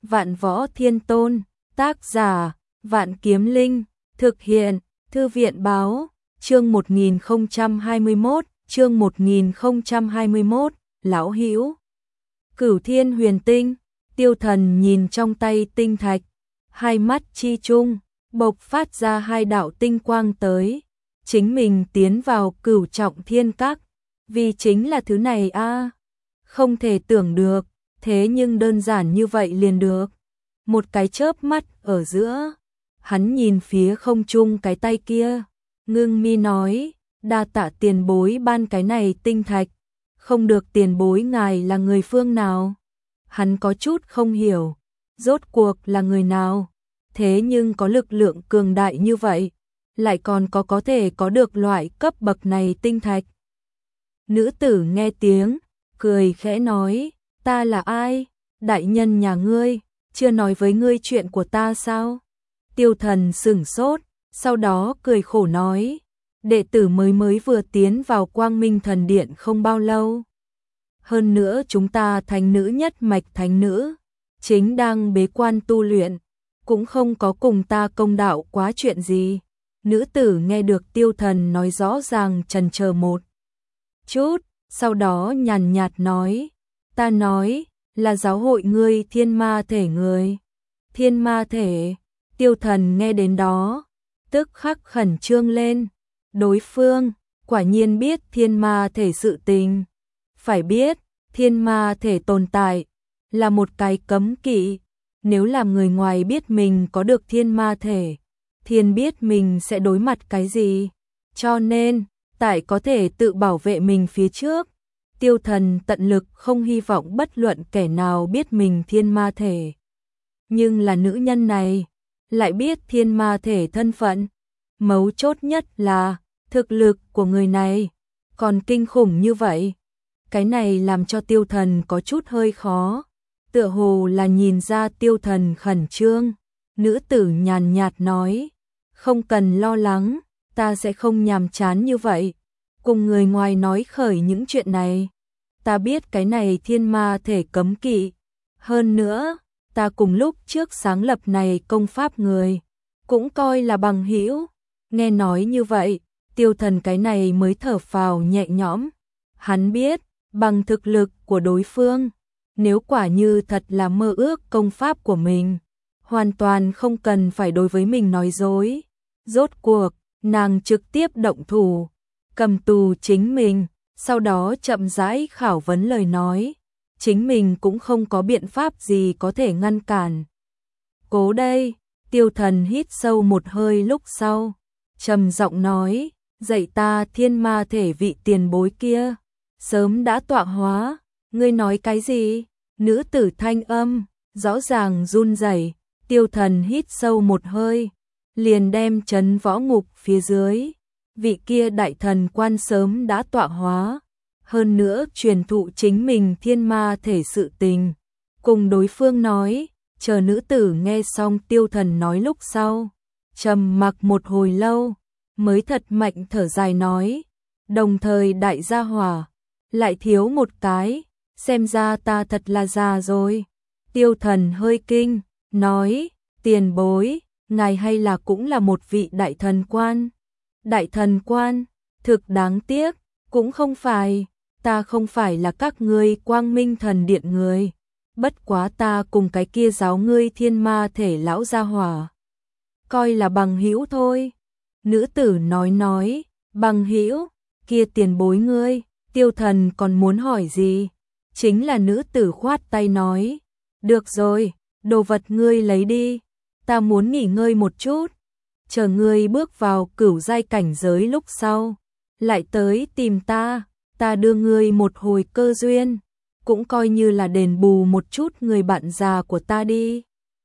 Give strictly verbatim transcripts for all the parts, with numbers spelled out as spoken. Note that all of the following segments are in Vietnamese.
Vạn Võ Thiên Tôn, tác giả, Vạn Kiếm Linh, thực hiện, Thư viện báo, chương một nghìn không trăm hai mươi mốt, chương một nghìn không trăm hai mươi mốt, lão hữu. Cửu Thiên Huyền Tinh, Tiêu Thần nhìn trong tay tinh thạch, hai mắt chi chung, bộc phát ra hai đạo tinh quang tới, chính mình tiến vào Cửu Trọng Thiên Các, vì chính là thứ này a, à, không thể tưởng được, thế nhưng đơn giản như vậy liền được. Một cái chớp mắt ở giữa, hắn nhìn phía không trung cái tay kia, ngưng mi nói, đa tạ tiền bối ban cái này tinh thạch, không được tiền bối ngài là người phương nào. Hắn có chút không hiểu, rốt cuộc là người nào, thế nhưng có lực lượng cường đại như vậy, lại còn có có thể có được loại cấp bậc này tinh thạch. Nữ tử nghe tiếng, cười khẽ nói, ta là ai, đại nhân nhà ngươi, chưa nói với ngươi chuyện của ta sao? Tiêu Thần sửng sốt, sau đó cười khổ nói, đệ tử mới mới vừa tiến vào Quang Minh Thần Điện không bao lâu. Hơn nữa chúng ta thánh nữ nhất mạch thánh nữ, chính đang bế quan tu luyện, cũng không có cùng ta công đạo quá chuyện gì. Nữ tử nghe được Tiêu Thần nói rõ ràng chần chờ một chút, sau đó nhàn nhạt nói, ta nói, là giáo hội ngươi thiên ma thể người. Thiên ma thể, Tiêu Thần nghe đến đó, tức khắc khẩn trương lên, đối phương, quả nhiên biết thiên ma thể sự tình. Phải biết, thiên ma thể tồn tại, là một cái cấm kỵ, nếu làm người ngoài biết mình có được thiên ma thể, thiên biết mình sẽ đối mặt cái gì, cho nên, tại có thể tự bảo vệ mình phía trước, Tiêu Thần tận lực không hy vọng bất luận kẻ nào biết mình thiên ma thể. Nhưng là nữ nhân này, lại biết thiên ma thể thân phận, mấu chốt nhất là, thực lực của người này, còn kinh khủng như vậy. Cái này làm cho Tiêu Thần có chút hơi khó, tựa hồ là nhìn ra Tiêu Thần khẩn trương. Nữ tử nhàn nhạt nói, không cần lo lắng, ta sẽ không nhàm chán như vậy, cùng người ngoài nói khởi những chuyện này. Ta biết cái này thiên ma thể cấm kỵ, hơn nữa, ta cùng lúc trước sáng lập này công pháp người, cũng coi là bằng hữu. Nghe nói như vậy, Tiêu Thần cái này mới thở phào nhẹ nhõm. Hắn biết, bằng thực lực của đối phương, nếu quả như thật là mơ ước công pháp của mình, hoàn toàn không cần phải đối với mình nói dối. Rốt cuộc, nàng trực tiếp động thủ, cầm tù chính mình, sau đó chậm rãi khảo vấn lời nói, chính mình cũng không có biện pháp gì có thể ngăn cản. Cố đây, Tiêu Thần hít sâu một hơi lúc sau, trầm giọng nói, dạy ta thiên ma thể vị tiền bối kia, sớm đã tọa hóa, ngươi nói cái gì? Nữ tử thanh âm, rõ ràng run rẩy. Tiêu Thần hít sâu một hơi, liền đem trấn võ ngục phía dưới, vị kia đại thần quan sớm đã tọa hóa, hơn nữa truyền thụ chính mình thiên ma thể sự tình, cùng đối phương nói. Chờ nữ tử nghe xong Tiêu Thần nói lúc sau, trầm mặc một hồi lâu, mới thật mạnh thở dài nói, đồng thời đại gia hỏa, lại thiếu một cái, xem ra ta thật là già rồi. Tiêu Thần hơi kinh, nói, tiền bối, ngài hay là cũng là một vị đại thần quan. Đại thần quan, thực đáng tiếc, cũng không phải, ta không phải là các ngươi Quang Minh Thần Điện người, bất quá ta cùng cái kia giáo ngươi thiên ma thể lão gia hỏa, coi là bằng hữu thôi. Nữ tử nói nói, bằng hữu, kia tiền bối ngươi. Tiêu Thần còn muốn hỏi gì, chính là nữ tử khoát tay nói, được rồi, đồ vật ngươi lấy đi, ta muốn nghỉ ngơi một chút, chờ ngươi bước vào cửu giai cảnh giới lúc sau, lại tới tìm ta, ta đưa ngươi một hồi cơ duyên, cũng coi như là đền bù một chút người bạn già của ta đi.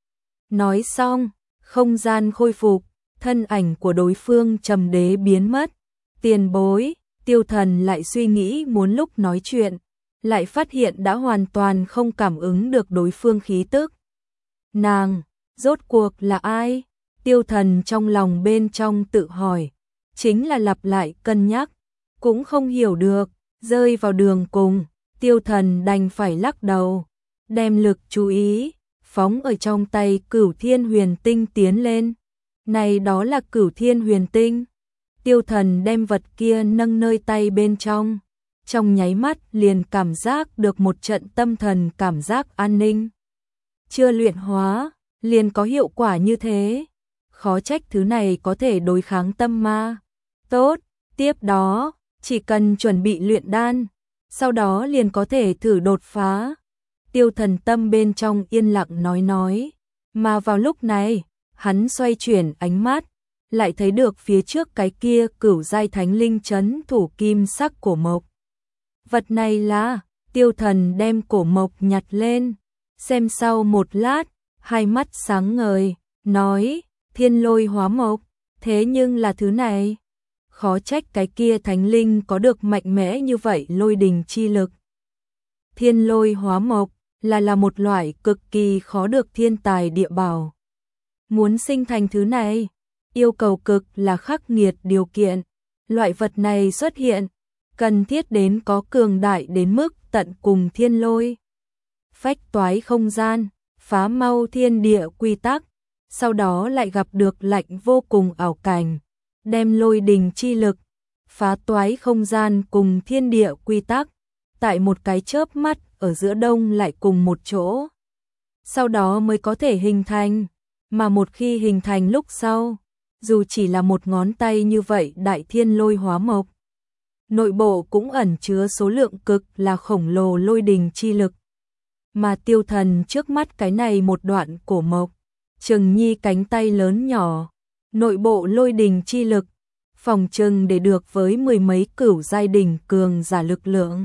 Nói xong, không gian khôi phục, thân ảnh của đối phương Trầm Đế biến mất. Tiền bối, Tiêu Thần lại suy nghĩ muốn lúc nói chuyện, lại phát hiện đã hoàn toàn không cảm ứng được đối phương khí tức. Nàng, rốt cuộc là ai? Tiêu Thần trong lòng bên trong tự hỏi, chính là lặp lại cân nhắc, cũng không hiểu được, rơi vào đường cùng, Tiêu Thần đành phải lắc đầu, đem lực chú ý phóng ở trong tay Cửu Thiên Huyền Tinh tiến lên. Này đó là Cửu Thiên Huyền Tinh. Tiêu Thần đem vật kia nâng nơi tay bên trong, trong nháy mắt liền cảm giác được một trận tâm thần cảm giác an ninh. Chưa luyện hóa, liền có hiệu quả như thế. Khó trách thứ này có thể đối kháng tâm ma. Tốt, tiếp đó, chỉ cần chuẩn bị luyện đan, sau đó liền có thể thử đột phá. Tiêu Thần tâm bên trong yên lặng nói nói, mà vào lúc này, hắn xoay chuyển ánh mắt, lại thấy được phía trước cái kia cửu giai thánh linh trấn thủ kim sắc cổ mộc. Vật này là, Tiêu Thần đem cổ mộc nhặt lên, xem sau một lát, hai mắt sáng ngời, nói, thiên lôi hóa mộc, thế nhưng là thứ này. Khó trách cái kia thánh linh có được mạnh mẽ như vậy lôi đình chi lực. Thiên lôi hóa mộc là là một loại cực kỳ khó được thiên tài địa bảo. Muốn sinh thành thứ này, yêu cầu cực là khắc nghiệt điều kiện. Loại vật này xuất hiện, cần thiết đến có cường đại đến mức tận cùng thiên lôi. Phách toái không gian, phá mau thiên địa quy tắc, sau đó lại gặp được lạnh vô cùng ảo cảnh, đem lôi đình chi lực, phá toái không gian cùng thiên địa quy tắc, tại một cái chớp mắt ở giữa đông lại cùng một chỗ. Sau đó mới có thể hình thành, mà một khi hình thành lúc sau, dù chỉ là một ngón tay như vậy đại thiên lôi hóa mộc, nội bộ cũng ẩn chứa số lượng cực là khổng lồ lôi đình chi lực. Mà Tiêu Thần trước mắt cái này một đoạn cổ mộc, chừng nhi cánh tay lớn nhỏ, nội bộ lôi đình chi lực, phòng chừng để được với mười mấy cửu giai đỉnh cường giả lực lượng.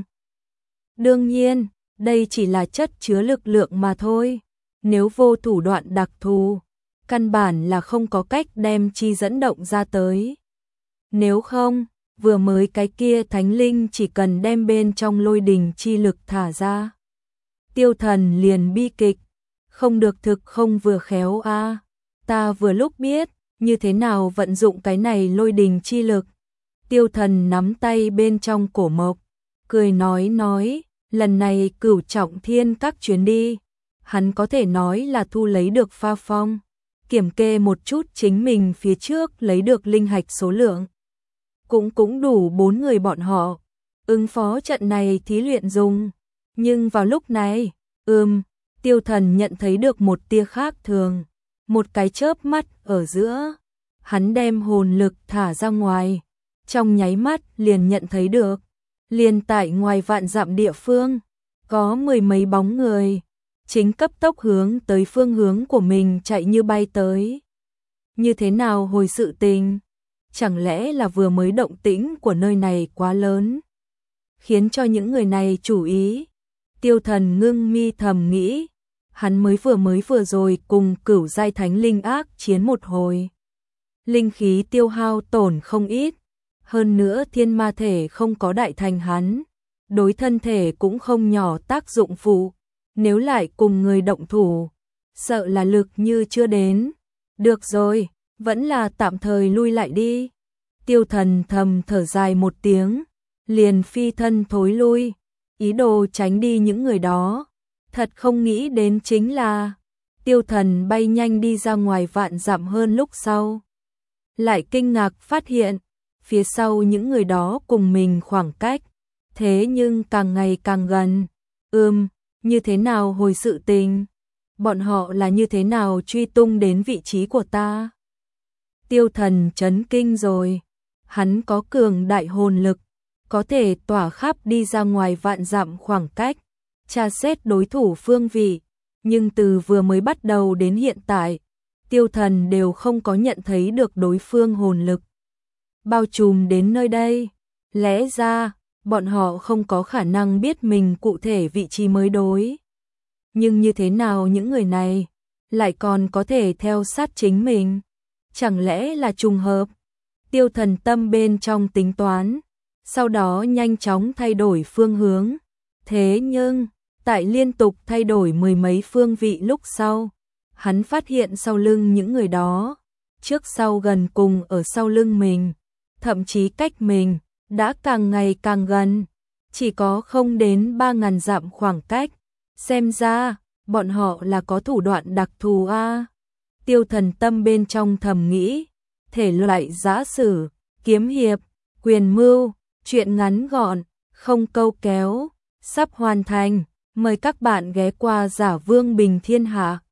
Đương nhiên, đây chỉ là chất chứa lực lượng mà thôi, nếu vô thủ đoạn đặc thù, căn bản là không có cách đem chi dẫn động ra tới. Nếu không, vừa mới cái kia thánh linh chỉ cần đem bên trong lôi đình chi lực thả ra, Tiêu Thần liền bi kịch, không được thực không vừa khéo a. À. Ta vừa lúc biết, như thế nào vận dụng cái này lôi đình chi lực. Tiêu Thần nắm tay bên trong cổ mộc, cười nói nói, lần này Cửu Trọng Thiên các chuyến đi, hắn có thể nói là thu lấy được pha phong, kiểm kê một chút chính mình phía trước lấy được linh hạch số lượng. Cũng cũng đủ bốn người bọn họ, ứng phó trận này thí luyện dùng. Nhưng vào lúc này, ừm, Tiêu Thần nhận thấy được một tia khác thường, một cái chớp mắt ở giữa, hắn đem hồn lực thả ra ngoài, trong nháy mắt liền nhận thấy được, liền tại ngoài vạn dặm địa phương, có mười mấy bóng người, chính cấp tốc hướng tới phương hướng của mình chạy như bay tới. Như thế nào hồi sự tình? Chẳng lẽ là vừa mới động tĩnh của nơi này quá lớn, khiến cho những người này chú ý? Tiêu Thần ngưng mi thầm nghĩ, hắn mới vừa mới vừa rồi cùng cửu giai thánh linh ác chiến một hồi. Linh khí tiêu hao tổn không ít, hơn nữa thiên ma thể không có đại thành hắn, đối thân thể cũng không nhỏ tác dụng phụ, nếu lại cùng người động thủ, sợ là lực như chưa đến. Được rồi, vẫn là tạm thời lui lại đi. Tiêu Thần thầm thở dài một tiếng, liền phi thân thối lui, ý đồ tránh đi những người đó. Thật không nghĩ đến chính là, Tiêu Thần bay nhanh đi ra ngoài vạn dặm hơn lúc sau. Lại kinh ngạc phát hiện, phía sau những người đó cùng mình khoảng cách, thế nhưng càng ngày càng gần. Ừm, như thế nào hồi sự tình? Bọn họ là như thế nào truy tung đến vị trí của ta? Tiêu Thần chấn kinh rồi, hắn có cường đại hồn lực, có thể tỏa khắp đi ra ngoài vạn dặm khoảng cách, tra xét đối thủ phương vị, nhưng từ vừa mới bắt đầu đến hiện tại, Tiêu Thần đều không có nhận thấy được đối phương hồn lực bao trùm đến nơi đây. Lẽ ra, bọn họ không có khả năng biết mình cụ thể vị trí mới đối. Nhưng như thế nào những người này lại còn có thể theo sát chính mình? Chẳng lẽ là trùng hợp? Tiêu Thần tâm bên trong tính toán, sau đó nhanh chóng thay đổi phương hướng. Thế nhưng, tại liên tục thay đổi mười mấy phương vị lúc sau, hắn phát hiện sau lưng những người đó, trước sau gần cùng ở sau lưng mình, thậm chí cách mình, đã càng ngày càng gần, chỉ có không đến ba ngàn dặm khoảng cách. Xem ra, bọn họ là có thủ đoạn đặc thù a. Tiêu Thần tâm bên trong thầm nghĩ, thể loại giã sử, kiếm hiệp, quyền mưu, truyện ngắn gọn, không câu kéo, sắp hoàn thành, mời các bạn ghé qua Giả Vương Bình Thiên Hạ.